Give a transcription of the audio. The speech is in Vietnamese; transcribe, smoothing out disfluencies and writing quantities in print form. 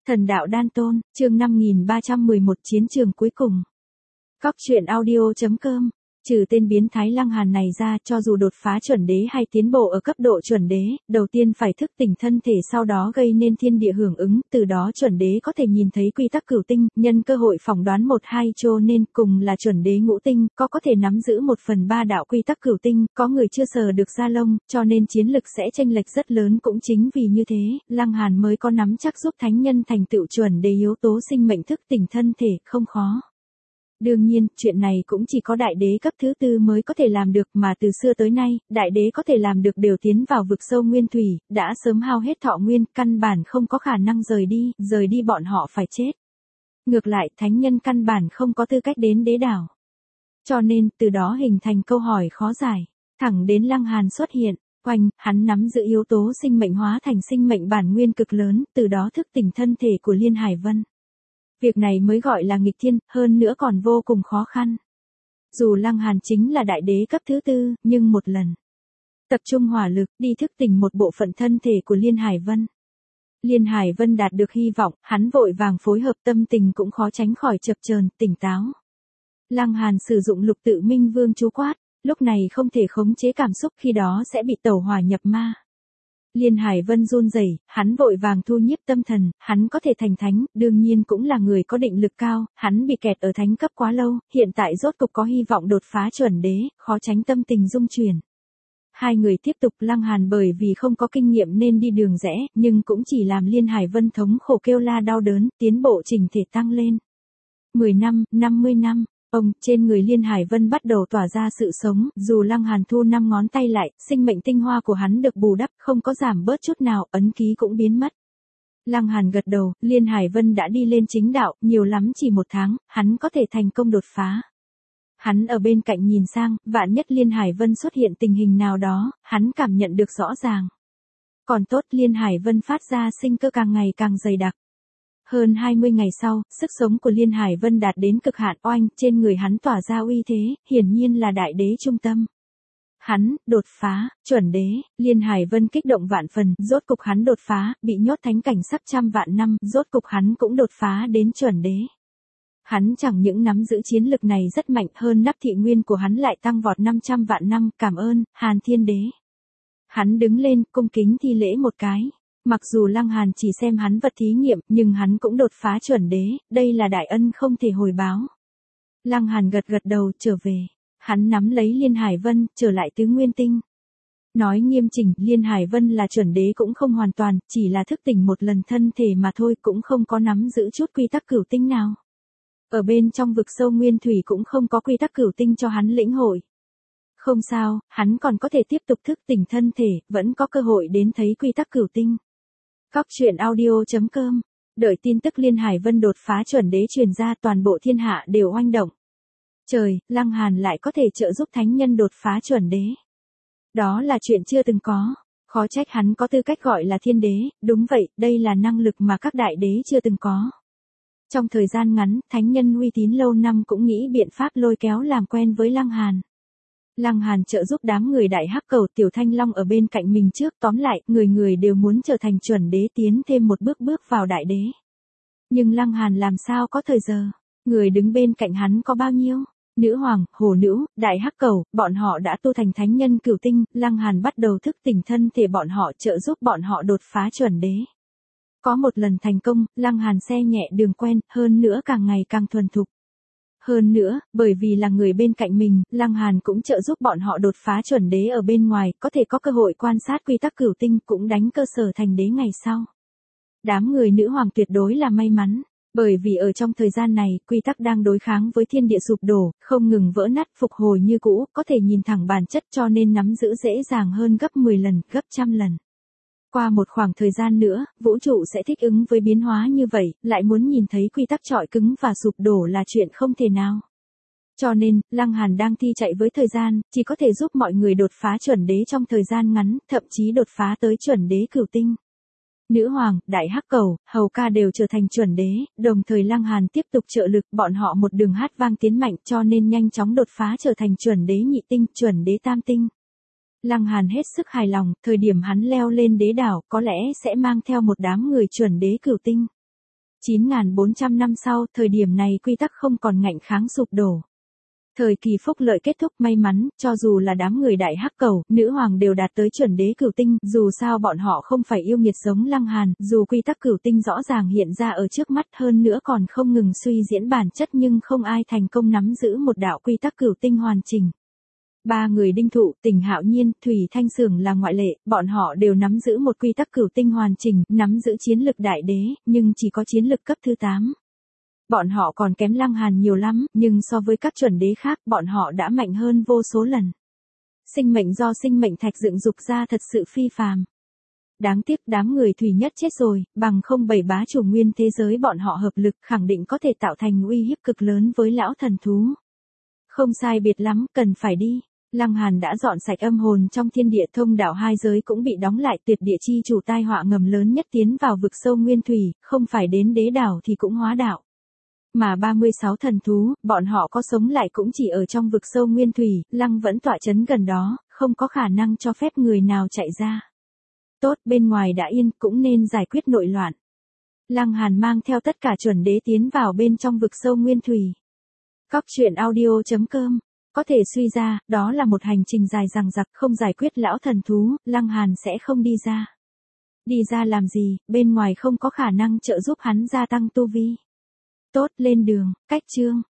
Thần đạo đan tôn, chương 5311 chiến trường cuối cùng. Cóc truyện audio.com. Trừ tên biến thái Lăng Hàn này ra, cho dù đột phá chuẩn đế hay tiến bộ ở cấp độ chuẩn đế, đầu tiên phải thức tỉnh thân thể, sau đó gây nên thiên địa hưởng ứng, từ đó chuẩn đế có thể nhìn thấy quy tắc cửu tinh, nhân cơ hội phỏng đoán 1-2 cho nên cùng là chuẩn đế ngũ tinh, có thể nắm giữ 1/3 đạo quy tắc cửu tinh, có người chưa sờ được da lông, cho nên chiến lực sẽ chênh lệch rất lớn. Cũng chính vì như thế, Lăng Hàn mới có nắm chắc giúp thánh nhân thành tựu chuẩn đế. Yếu tố sinh mệnh thức tỉnh thân thể không khó. Đương nhiên, chuyện này cũng chỉ có đại đế cấp thứ tư mới có thể làm được, mà từ xưa tới nay, đại đế có thể làm được đều tiến vào vực sâu nguyên thủy, đã sớm hao hết thọ nguyên, căn bản không có khả năng rời đi bọn họ phải chết. Ngược lại, thánh nhân căn bản không có tư cách đến đế đảo. Cho nên, từ đó hình thành câu hỏi khó giải, thẳng đến Lăng Hàn xuất hiện, hắn nắm giữ yếu tố sinh mệnh hóa thành sinh mệnh bản nguyên cực lớn, từ đó thức tỉnh thân thể của Liên Hải Vân. Việc này mới gọi là nghịch thiên, hơn nữa còn vô cùng khó khăn. Dù Lăng Hàn chính là đại đế cấp thứ tư, nhưng một lần tập trung hỏa lực đi thức tỉnh một bộ phận thân thể của Liên Hải Vân. Liên Hải Vân đạt được hy vọng, hắn vội vàng phối hợp, tâm tình cũng khó tránh khỏi chập chờn, tỉnh táo. Lăng Hàn sử dụng Lục Tự Minh Vương chú quát, lúc này không thể khống chế cảm xúc, khi đó sẽ bị tẩu hỏa nhập ma. Liên Hải Vân run rẩy, hắn vội vàng thu nhiếp tâm thần, hắn có thể thành thánh, đương nhiên cũng là người có định lực cao, hắn bị kẹt ở thánh cấp quá lâu, hiện tại rốt cục có hy vọng đột phá chuẩn đế, khó tránh tâm tình rung chuyển. Hai người tiếp tục. Lăng Hàn bởi vì không có kinh nghiệm nên đi đường rẽ, nhưng cũng chỉ làm Liên Hải Vân thống khổ kêu la đau đớn, tiến bộ trình thể tăng lên. 10 năm, 50 năm. Trên người Liên Hải Vân bắt đầu tỏa ra sự sống, dù Lăng Hàn thu 5 ngón tay lại, sinh mệnh tinh hoa của hắn được bù đắp, không có giảm bớt chút nào, ấn ký cũng biến mất. Lăng Hàn gật đầu, Liên Hải Vân đã đi lên chính đạo, nhiều lắm chỉ 1 tháng, hắn có thể thành công đột phá. Hắn ở bên cạnh nhìn sang, vạn nhất Liên Hải Vân xuất hiện tình hình nào đó, hắn cảm nhận được rõ ràng. Còn tốt, Liên Hải Vân phát ra sinh cơ càng ngày càng dày đặc. Hơn 20 ngày sau, sức sống của Liên Hải Vân đạt đến cực hạn, trên người hắn tỏa ra uy thế, hiển nhiên là đại đế trung tâm. Hắn đột phá chuẩn đế, Liên Hải Vân kích động vạn phần, rốt cục hắn đột phá, bị nhốt thánh cảnh sắp trăm vạn năm, rốt cục hắn cũng đột phá đến chuẩn đế. Hắn chẳng những nắm giữ chiến lực này rất mạnh, hơn nắp thị nguyên của hắn lại tăng vọt 500 vạn năm, cảm ơn, Hàn Thiên Đế. Hắn đứng lên, cung kính thi lễ một cái. Mặc dù Lăng Hàn chỉ xem hắn vật thí nghiệm, nhưng hắn cũng đột phá chuẩn đế, đây là đại ân không thể hồi báo. Lăng Hàn gật đầu, trở về. Hắn nắm lấy Liên Hải Vân, trở lại Tứ Nguyên Tinh. Nói nghiêm chỉnh, Liên Hải Vân là chuẩn đế cũng không hoàn toàn, chỉ là thức tỉnh một lần thân thể mà thôi, cũng không có nắm giữ chút quy tắc cửu tinh nào. Ở bên trong vực sâu nguyên thủy cũng không có quy tắc cửu tinh cho hắn lĩnh hội. Không sao, hắn còn có thể tiếp tục thức tỉnh thân thể, vẫn có cơ hội đến thấy quy tắc cửu tinh. Cóc truyện audio.com. Đợi tin tức Liên Hải Vân đột phá chuẩn đế truyền ra, toàn bộ thiên hạ đều oanh động. Trời, Lăng Hàn lại có thể trợ giúp thánh nhân đột phá chuẩn đế. Đó là chuyện chưa từng có. Khó trách hắn có tư cách gọi là thiên đế, đúng vậy, đây là năng lực mà các đại đế chưa từng có. Trong thời gian ngắn, thánh nhân uy tín lâu năm cũng nghĩ biện pháp lôi kéo làm quen với Lăng Hàn. Lăng Hàn trợ giúp đám người Đại Hắc Cầu, Tiểu Thanh Long ở bên cạnh mình trước, tóm lại, người đều muốn trở thành chuẩn đế, tiến thêm một bước vào đại đế. Nhưng Lăng Hàn làm sao có thời giờ, người đứng bên cạnh hắn có bao nhiêu? Nữ hoàng, hồ nữ, Đại Hắc Cầu, bọn họ đã tu thành thánh nhân cửu tinh, Lăng Hàn bắt đầu thức tỉnh thân thể bọn họ, trợ giúp bọn họ đột phá chuẩn đế. Có một lần thành công, Lăng Hàn xe nhẹ đường quen, hơn nữa càng ngày càng thuần thục. Hơn nữa, bởi vì là người bên cạnh mình, Lăng Hàn cũng trợ giúp bọn họ đột phá chuẩn đế ở bên ngoài, có thể có cơ hội quan sát quy tắc cửu tinh, cũng đánh cơ sở thành đế ngày sau. Đám người nữ hoàng tuyệt đối là may mắn, bởi vì ở trong thời gian này, quy tắc đang đối kháng với thiên địa sụp đổ, không ngừng vỡ nát, phục hồi như cũ, có thể nhìn thẳng bản chất, cho nên nắm giữ dễ dàng hơn gấp 10 lần, gấp trăm lần. Qua một khoảng thời gian nữa, vũ trụ sẽ thích ứng với biến hóa như vậy, lại muốn nhìn thấy quy tắc trọi cứng và sụp đổ là chuyện không thể nào. Cho nên, Lăng Hàn đang thi chạy với thời gian, chỉ có thể giúp mọi người đột phá chuẩn đế trong thời gian ngắn, thậm chí đột phá tới chuẩn đế cửu tinh. Nữ hoàng, Đại Hắc Cầu, Hầu Ca đều trở thành chuẩn đế, đồng thời Lăng Hàn tiếp tục trợ lực, bọn họ một đường hát vang tiến mạnh, cho nên nhanh chóng đột phá trở thành chuẩn đế nhị tinh, chuẩn đế tam tinh. Lăng Hàn hết sức hài lòng, thời điểm hắn leo lên đế đảo, có lẽ sẽ mang theo một đám người chuẩn đế cửu tinh. 9.400 năm sau, thời điểm này quy tắc không còn ngạnh kháng sụp đổ. Thời kỳ phúc lợi kết thúc may mắn, cho dù là đám người đại hắc cầu, nữ hoàng đều đạt tới chuẩn đế cửu tinh, dù sao bọn họ không phải yêu nghiệt giống Lăng Hàn, dù quy tắc cửu tinh rõ ràng hiện ra ở trước mắt hơn nữa còn không ngừng suy diễn bản chất nhưng không ai thành công nắm giữ một đạo quy tắc cửu tinh hoàn chỉnh. Ba người Đinh Thụ, Tỉnh Hạo Nhiên, Thủy Thanh Xưởng là ngoại lệ, bọn họ đều nắm giữ một quy tắc cửu tinh hoàn chỉnh, nắm giữ chiến lực đại đế, nhưng chỉ có chiến lực cấp thứ 8. Bọn họ còn kém Lăng Hàn nhiều lắm, nhưng so với các chuẩn đế khác, bọn họ đã mạnh hơn vô số lần. Sinh mệnh do sinh mệnh thạch dựng dục ra thật sự phi phàm. Đáng tiếc đám người Thủy Nhất chết rồi, bằng không bảy bá chủ nguyên thế giới bọn họ hợp lực khẳng định có thể tạo thành uy hiếp cực lớn với lão thần thú. Không sai biệt lắm, cần phải đi. Lăng Hàn đã dọn sạch âm hồn trong thiên địa, thông đạo hai giới cũng bị đóng lại, tuyệt địa chi chủ tai họa ngầm lớn nhất tiến vào vực sâu nguyên thủy, không phải đến đế đảo thì cũng hóa đạo. Mà 36 thần thú, bọn họ có sống lại cũng chỉ ở trong vực sâu nguyên thủy, Lăng vẫn tọa chấn gần đó, không có khả năng cho phép người nào chạy ra. Tốt, bên ngoài đã yên, cũng nên giải quyết nội loạn. Lăng Hàn mang theo tất cả chuẩn đế tiến vào bên trong vực sâu nguyên thủy. Cóc truyện audio.com. Có thể suy ra, đó là một hành trình dài dằng dặc, không giải quyết lão thần thú, Lăng Hàn sẽ không đi ra. Đi ra làm gì, bên ngoài không có khả năng trợ giúp hắn gia tăng tu vi. Tốt, lên đường, cách chương.